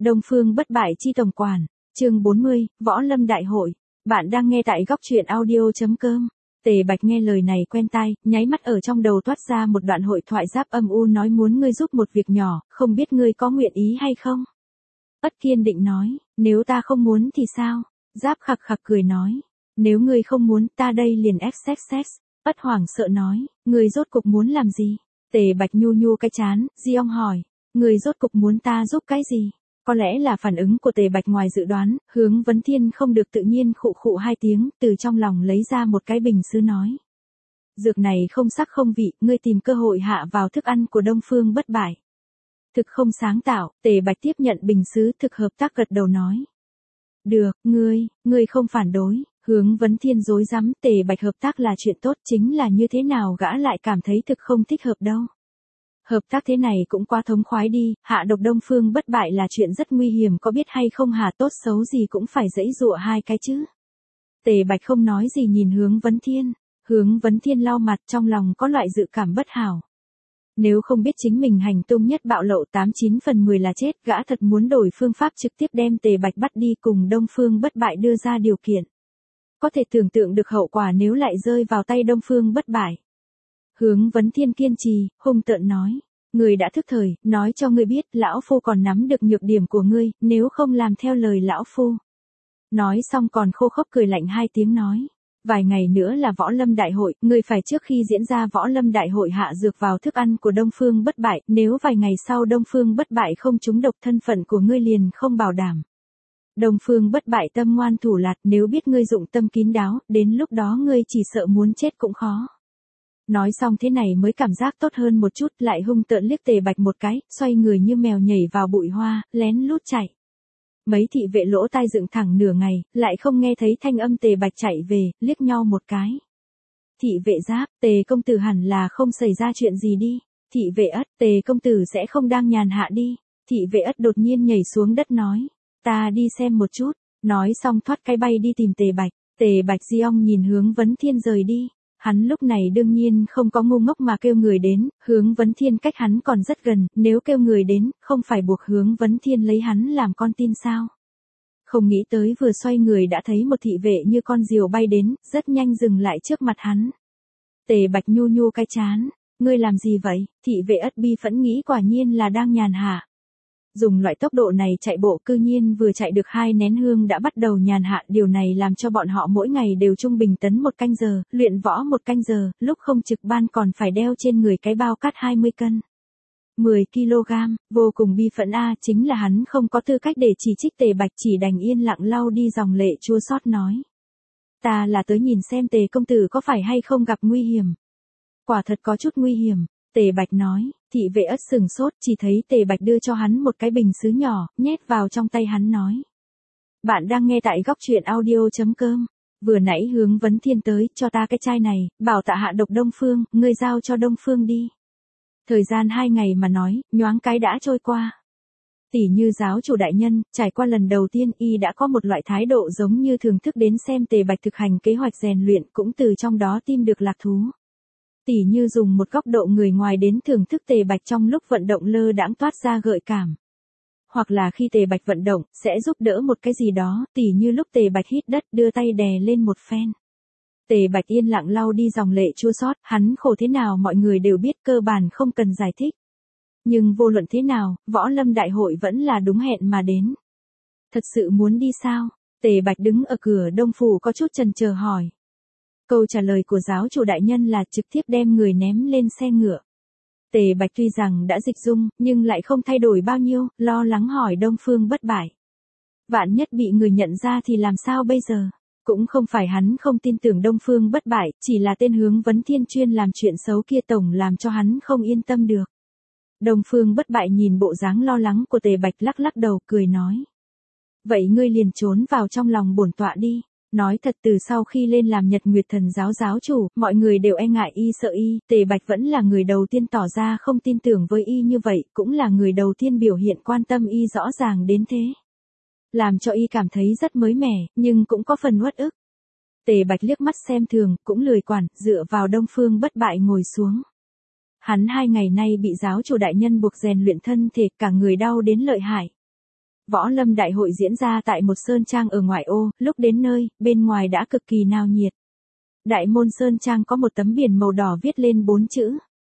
Đông Phương Bất Bại chi tổng quản, chương 40, Võ Lâm Đại hội. Bạn đang nghe tại góc truyện audio.com. Tề Bạch nghe lời này quen tai, nháy mắt ở trong đầu toát ra một đoạn hội thoại giáp âm u nói muốn ngươi giúp một việc nhỏ, không biết ngươi có nguyện ý hay không? Ất kiên định nói, nếu ta không muốn thì sao? Giáp khặc khặc cười nói, nếu ngươi không muốn ta đây liền xxx. Ất hoảng sợ nói, ngươi rốt cục muốn làm gì? Tề Bạch nhu nhu cái chán, Diong hỏi, ngươi rốt cục muốn ta giúp cái gì? Có lẽ là phản ứng của Tề Bạch ngoài dự đoán, Hướng Vấn Thiên không được tự nhiên khụ khụ hai tiếng, từ trong lòng lấy ra một cái bình sứ nói. Dược này không sắc không vị, ngươi tìm cơ hội hạ vào thức ăn của Đông Phương Bất Bại. Thực không sáng tạo, Tề Bạch tiếp nhận bình sứ thực hợp tác gật đầu nói. Được, ngươi không phản đối. Hướng Vấn Thiên rối rắm, Tề Bạch hợp tác là chuyện tốt, chính là như thế nào gã lại cảm thấy thực không thích hợp đâu. Hợp tác thế này cũng quá thống khoái đi, hạ độc Đông Phương Bất Bại là chuyện rất nguy hiểm, có biết hay không hả, tốt xấu gì cũng phải giãy giụa hai cái chứ. Tề Bạch không nói gì nhìn Hướng Vấn Thiên. Hướng Vấn Thiên lau mặt, trong lòng có loại dự cảm bất hảo. Nếu không biết chính mình hành tung nhất bạo lộ 89 phần 10 là chết, gã thật muốn đổi phương pháp trực tiếp đem Tề Bạch bắt đi cùng Đông Phương Bất Bại đưa ra điều kiện. Có thể tưởng tượng được hậu quả nếu lại rơi vào tay Đông Phương Bất Bại. Hướng Vấn Thiên kiên trì, hung tợn nói. Ngươi đã thức thời, nói cho ngươi biết, lão phu còn nắm được nhược điểm của ngươi, nếu không làm theo lời lão phu. Nói xong còn khô khốc cười lạnh hai tiếng nói. Vài ngày nữa là Võ Lâm Đại hội, ngươi phải trước khi diễn ra Võ Lâm Đại hội hạ dược vào thức ăn của Đông Phương Bất Bại, nếu vài ngày sau Đông Phương Bất Bại không trúng độc, thân phận của ngươi liền không bảo đảm. Đông Phương Bất Bại tâm ngoan thủ lạt, nếu biết ngươi dụng tâm kín đáo, đến lúc đó ngươi chỉ sợ muốn chết cũng khó. Nói xong thế này mới cảm giác tốt hơn một chút, lại hung tợn liếc Tề Bạch một cái, xoay người như mèo nhảy vào bụi hoa, lén lút chạy. Mấy thị vệ lỗ tai dựng thẳng nửa ngày, lại không nghe thấy thanh âm Tề Bạch chạy về, liếc nhau một cái. Thị vệ Giáp, Tề công tử hẳn là không xảy ra chuyện gì đi. Thị vệ Ất, Tề công tử sẽ không đang nhàn hạ đi. Thị vệ Ất đột nhiên nhảy xuống đất nói, ta đi xem một chút. Nói xong thoát cái bay đi tìm Tề Bạch. Tề Bạch Diong nhìn Hướng Vấn Thiên rời đi. Hắn lúc này đương nhiên không có ngu ngốc mà kêu người đến, Hướng Vấn Thiên cách hắn còn rất gần, nếu kêu người đến, không phải buộc Hướng Vấn Thiên lấy hắn làm con tin sao. Không nghĩ tới vừa xoay người đã thấy một thị vệ như con diều bay đến, rất nhanh dừng lại trước mặt hắn. Tề Bạch nhu nhu cái chán, ngươi làm gì vậy? Thị vệ Ất bi phẫn nghĩ quả nhiên là đang nhàn hạ. Dùng loại tốc độ này chạy bộ cư nhiên vừa chạy được 2 nén hương đã bắt đầu nhàn hạ, điều này làm cho bọn họ mỗi ngày đều trung bình tấn 1 canh giờ, luyện võ 1 canh giờ, lúc không trực ban còn phải đeo trên người cái bao cát 20 cân. 10 kg, vô cùng bi phẫn chính là hắn không có tư cách để chỉ trích Tề Bạch, chỉ đành yên lặng lau đi dòng lệ chua xót nói. Ta là tới nhìn xem Tề công tử có phải hay không gặp nguy hiểm. Quả thật có chút nguy hiểm. Tề Bạch nói, thị vệ Ất sừng sốt, chỉ thấy Tề Bạch đưa cho hắn một cái bình sứ nhỏ, nhét vào trong tay hắn nói. Bạn đang nghe tại góc truyện audio.com. Vừa nãy Hướng Vấn Thiên tới, cho ta cái chai này, bảo tạ hạ độc Đông Phương, ngươi giao cho Đông Phương đi. Thời gian 2 ngày mà nói, nhoáng cái đã trôi qua. Tỷ như giáo chủ đại nhân, trải qua lần đầu tiên y đã có một loại thái độ giống như thưởng thức đến xem Tề Bạch thực hành kế hoạch rèn luyện, cũng từ trong đó tìm được lạc thú. Tỷ như dùng một góc độ người ngoài đến thưởng thức Tề Bạch trong lúc vận động lơ đãng toát ra gợi cảm. Hoặc là khi Tề Bạch vận động, sẽ giúp đỡ một cái gì đó, tỷ như lúc Tề Bạch hít đất đưa tay đè lên một phen. Tề Bạch yên lặng lau đi dòng lệ chua xót, hắn khổ thế nào mọi người đều biết, cơ bản không cần giải thích. Nhưng vô luận thế nào, Võ Lâm Đại hội vẫn là đúng hẹn mà đến. Thật sự muốn đi sao? Tề Bạch đứng ở cửa Đông phủ có chút chần chờ hỏi. Câu trả lời của giáo chủ đại nhân là trực tiếp đem người ném lên xe ngựa. Tề Bạch tuy rằng đã dịch dung, nhưng lại không thay đổi bao nhiêu, lo lắng hỏi Đông Phương Bất Bại. Vạn nhất bị người nhận ra thì làm sao bây giờ? Cũng không phải hắn không tin tưởng Đông Phương Bất Bại, chỉ là tên Hướng Vấn Thiên chuyên làm chuyện xấu kia tổng làm cho hắn không yên tâm được. Đông Phương Bất Bại nhìn bộ dáng lo lắng của Tề Bạch lắc lắc đầu cười nói. Vậy ngươi liền trốn vào trong lòng bổn tọa đi. Nói thật, từ sau khi lên làm Nhật Nguyệt Thần giáo giáo chủ, mọi người đều e ngại y sợ y, Tề Bạch vẫn là người đầu tiên tỏ ra không tin tưởng với y như vậy, cũng là người đầu tiên biểu hiện quan tâm y rõ ràng đến thế. Làm cho y cảm thấy rất mới mẻ, nhưng cũng có phần uất ức. Tề Bạch liếc mắt xem thường, cũng lười quản, dựa vào Đông Phương Bất Bại ngồi xuống. Hắn 2 ngày nay bị giáo chủ đại nhân buộc rèn luyện thân thể, cả người đau đến lợi hại. Võ lâm đại hội diễn ra tại một sơn trang ở ngoại ô, lúc đến nơi, bên ngoài đã cực kỳ náo nhiệt. Đại môn sơn trang có một tấm biển màu đỏ viết lên 4 chữ.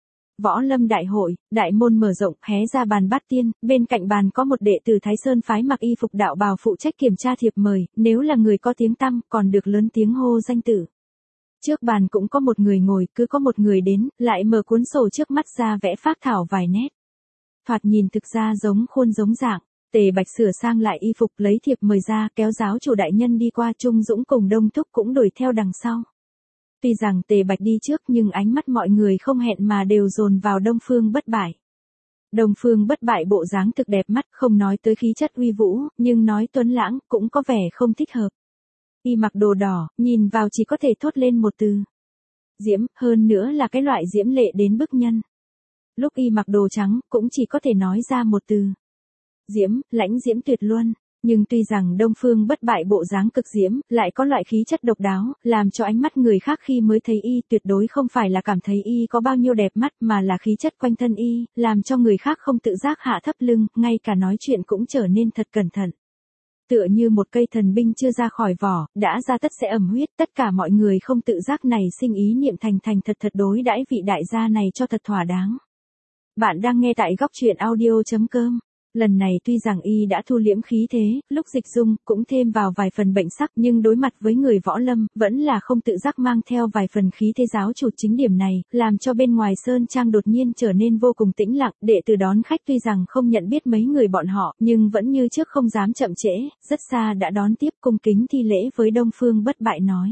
Võ lâm đại hội, đại môn mở rộng, hé ra bàn bát tiên, bên cạnh bàn có một đệ tử Thái Sơn phái mặc y phục đạo bào phụ trách kiểm tra thiệp mời, nếu là người có tiếng tăm, còn được lớn tiếng hô danh tử. Trước bàn cũng có một người ngồi, cứ có một người đến, lại mở cuốn sổ trước mắt ra vẽ phác thảo vài nét. Thoạt nhìn thực ra giống khuôn giống dạng. Tề Bạch sửa sang lại y phục lấy thiệp mời ra, kéo giáo chủ đại nhân đi qua, Trung Dũng cùng Đông Thúc cũng đuổi theo đằng sau. Tuy rằng Tề Bạch đi trước nhưng ánh mắt mọi người không hẹn mà đều dồn vào Đông Phương Bất Bại. Đông Phương Bất Bại bộ dáng thực đẹp mắt, không nói tới khí chất uy vũ, nhưng nói tuấn lãng cũng có vẻ không thích hợp. Y mặc đồ đỏ, nhìn vào chỉ có thể thốt lên một từ. Diễm, hơn nữa là cái loại diễm lệ đến bức nhân. Lúc y mặc đồ trắng, cũng chỉ có thể nói ra một từ. Diễm, lãnh diễm tuyệt luân. Nhưng tuy rằng Đông Phương Bất Bại bộ dáng cực diễm, lại có loại khí chất độc đáo, làm cho ánh mắt người khác khi mới thấy y tuyệt đối không phải là cảm thấy y có bao nhiêu đẹp mắt mà là khí chất quanh thân y, làm cho người khác không tự giác hạ thấp lưng, ngay cả nói chuyện cũng trở nên thật cẩn thận. Tựa như một cây thần binh chưa ra khỏi vỏ, đã ra tất sẽ ẩm huyết, tất cả mọi người không tự giác này sinh ý niệm thành thật đối đãi vị đại gia này cho thật thỏa đáng. Bạn đang nghe tại góc truyện audio.com. Lần này tuy rằng y đã thu liễm khí thế, lúc dịch dung cũng thêm vào vài phần bệnh sắc, nhưng đối mặt với người võ lâm, vẫn là không tự giác mang theo vài phần khí thế giáo chủ. Chính điểm này, làm cho bên ngoài sơn trang đột nhiên trở nên vô cùng tĩnh lặng, đệ tử đón khách tuy rằng không nhận biết mấy người bọn họ, nhưng vẫn như trước không dám chậm trễ, rất xa đã đón tiếp cung kính thi lễ với Đông Phương Bất Bại nói.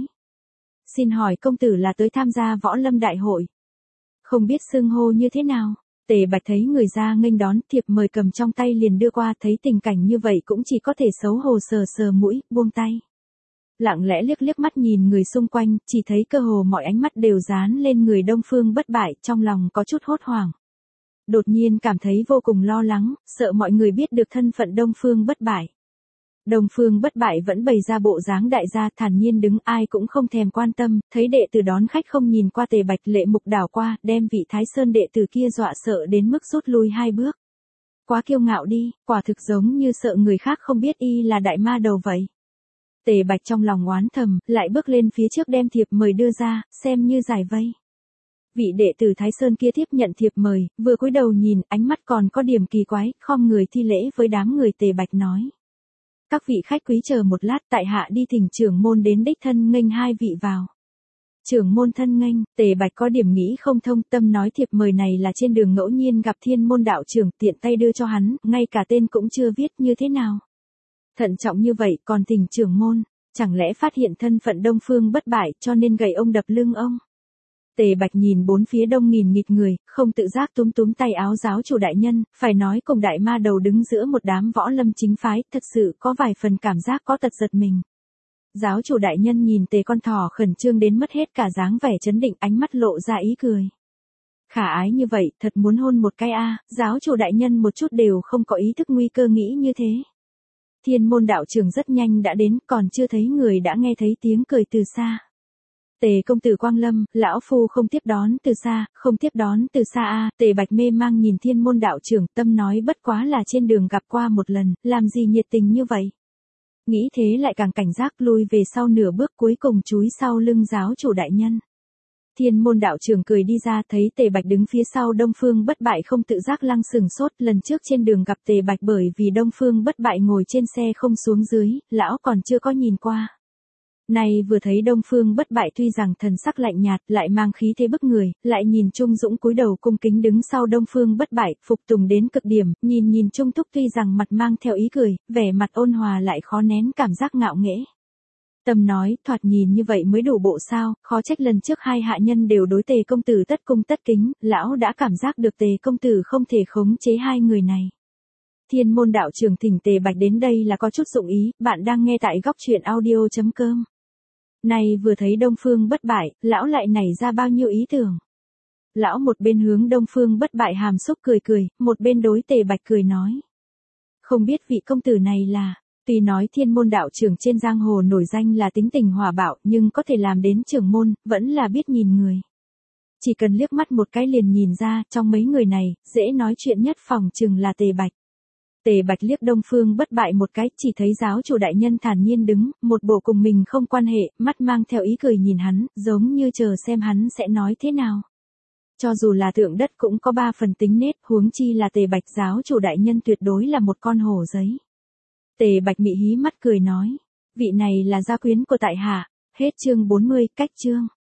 Xin hỏi công tử là tới tham gia võ lâm đại hội. Không biết xưng hô như thế nào? Tề Bạch thấy người ra nghênh đón, thiệp mời cầm trong tay liền đưa qua, thấy tình cảnh như vậy cũng chỉ có thể xấu hổ sờ mũi, buông tay. Lặng lẽ liếc mắt nhìn người xung quanh, chỉ thấy cơ hồ mọi ánh mắt đều dán lên người Đông Phương Bất Bại, trong lòng có chút hốt hoảng. Đột nhiên cảm thấy vô cùng lo lắng, sợ mọi người biết được thân phận Đông Phương Bất Bại. Đông Phương Bất Bại vẫn bày ra bộ dáng đại gia, thản nhiên đứng, ai cũng không thèm quan tâm, thấy đệ tử đón khách không nhìn qua Tề Bạch, lệ mục đảo qua, đem vị Thái Sơn đệ tử kia dọa sợ đến mức rút lui 2 bước. Quá kiêu ngạo đi, quả thực giống như sợ người khác không biết y là đại ma đầu vậy. Tề Bạch trong lòng oán thầm, lại bước lên phía trước đem thiệp mời đưa ra, xem như giải vây. Vị đệ tử Thái Sơn kia tiếp nhận thiệp mời, vừa cúi đầu nhìn, ánh mắt còn có điểm kỳ quái, khom người thi lễ với đám người. Tề Bạch nói. Các vị khách quý chờ một lát, tại hạ đi thỉnh trưởng môn đến đích thân nghênh 2 vị vào. Trưởng môn thân nghênh. Tề Bạch có điểm nghĩ không thông, tâm nói thiệp mời này là trên đường ngẫu nhiên gặp Thiên Môn đạo trưởng, tiện tay đưa cho hắn, ngay cả tên cũng chưa viết, như thế nào. Thận trọng như vậy còn thỉnh trưởng môn, chẳng lẽ phát hiện thân phận Đông Phương Bất Bại cho nên gậy ông đập lưng ông. Tề Bạch nhìn bốn phía đông nghìn nghịt người, không tự giác túm tay áo giáo chủ đại nhân, phải nói cùng đại ma đầu đứng giữa một đám võ lâm chính phái, thật sự có vài phần cảm giác có tật giật mình. Giáo chủ đại nhân nhìn Tề con thỏ khẩn trương đến mất hết cả dáng vẻ chấn định, ánh mắt lộ ra ý cười. Khả ái như vậy, thật muốn hôn một cái a. Giáo chủ đại nhân một chút đều không có ý thức nguy cơ nghĩ như thế. Thiên Môn đạo trưởng rất nhanh đã đến, còn chưa thấy người đã nghe thấy tiếng cười từ xa. Tề công tử quang lâm, lão phu không tiếp đón từ xa, không tiếp đón từ xa a. Tề Bạch mê mang nhìn Thiên Môn đạo trưởng, tâm nói bất quá là trên đường gặp qua một lần, làm gì nhiệt tình như vậy. Nghĩ thế lại càng cảnh giác, lui về sau nửa bước, cuối cùng chúi sau lưng giáo chủ đại nhân. Thiên Môn đạo trưởng cười đi ra, thấy Tề Bạch đứng phía sau Đông Phương Bất Bại, không tự giác lăng sừng sốt. Lần trước trên đường gặp Tề Bạch, bởi vì Đông Phương Bất Bại ngồi trên xe không xuống dưới, lão còn chưa có nhìn qua. Này vừa thấy Đông Phương Bất Bại tuy rằng thần sắc lạnh nhạt, lại mang khí thế bức người, lại nhìn Trung Dũng cúi đầu cung kính đứng sau Đông Phương Bất Bại, phục tùng đến cực điểm, nhìn Trung Thúc tuy rằng mặt mang theo ý cười, vẻ mặt ôn hòa lại khó nén cảm giác ngạo nghễ. Tâm nói, thoạt nhìn như vậy mới đủ bộ sao, khó trách lần trước 2 hạ nhân đều đối Tề công tử tất cung tất kính, lão đã cảm giác được Tề công tử không thể khống chế 2 người này. Thiên Môn đạo trưởng thỉnh Tề Bạch đến đây là có chút dụng ý, bạn đang nghe tại góc truyện audio.com. Này vừa thấy Đông Phương Bất Bại, lão lại nảy ra bao nhiêu ý tưởng. Lão một bên hướng Đông Phương Bất Bại hàm xúc cười, một bên đối Tề Bạch cười nói. Không biết vị công tử này là, tuy nói Thiên Môn đạo trưởng trên giang hồ nổi danh là tính tình hòa bạo, nhưng có thể làm đến trưởng môn, vẫn là biết nhìn người. Chỉ cần liếc mắt một cái liền nhìn ra, trong mấy người này, dễ nói chuyện nhất phòng chừng là Tề Bạch. Tề Bạch liếc Đông Phương Bất Bại một cái, chỉ thấy giáo chủ đại nhân thản nhiên đứng, một bộ cùng mình không quan hệ, mắt mang theo ý cười nhìn hắn, giống như chờ xem hắn sẽ nói thế nào. Cho dù là tượng đất cũng có 3 phần tính nết, huống chi là Tề Bạch giáo chủ đại nhân tuyệt đối là một con hổ giấy. Tề Bạch mị hí mắt cười nói, vị này là gia quyến của tại hạ. Hết chương 40, cách chương.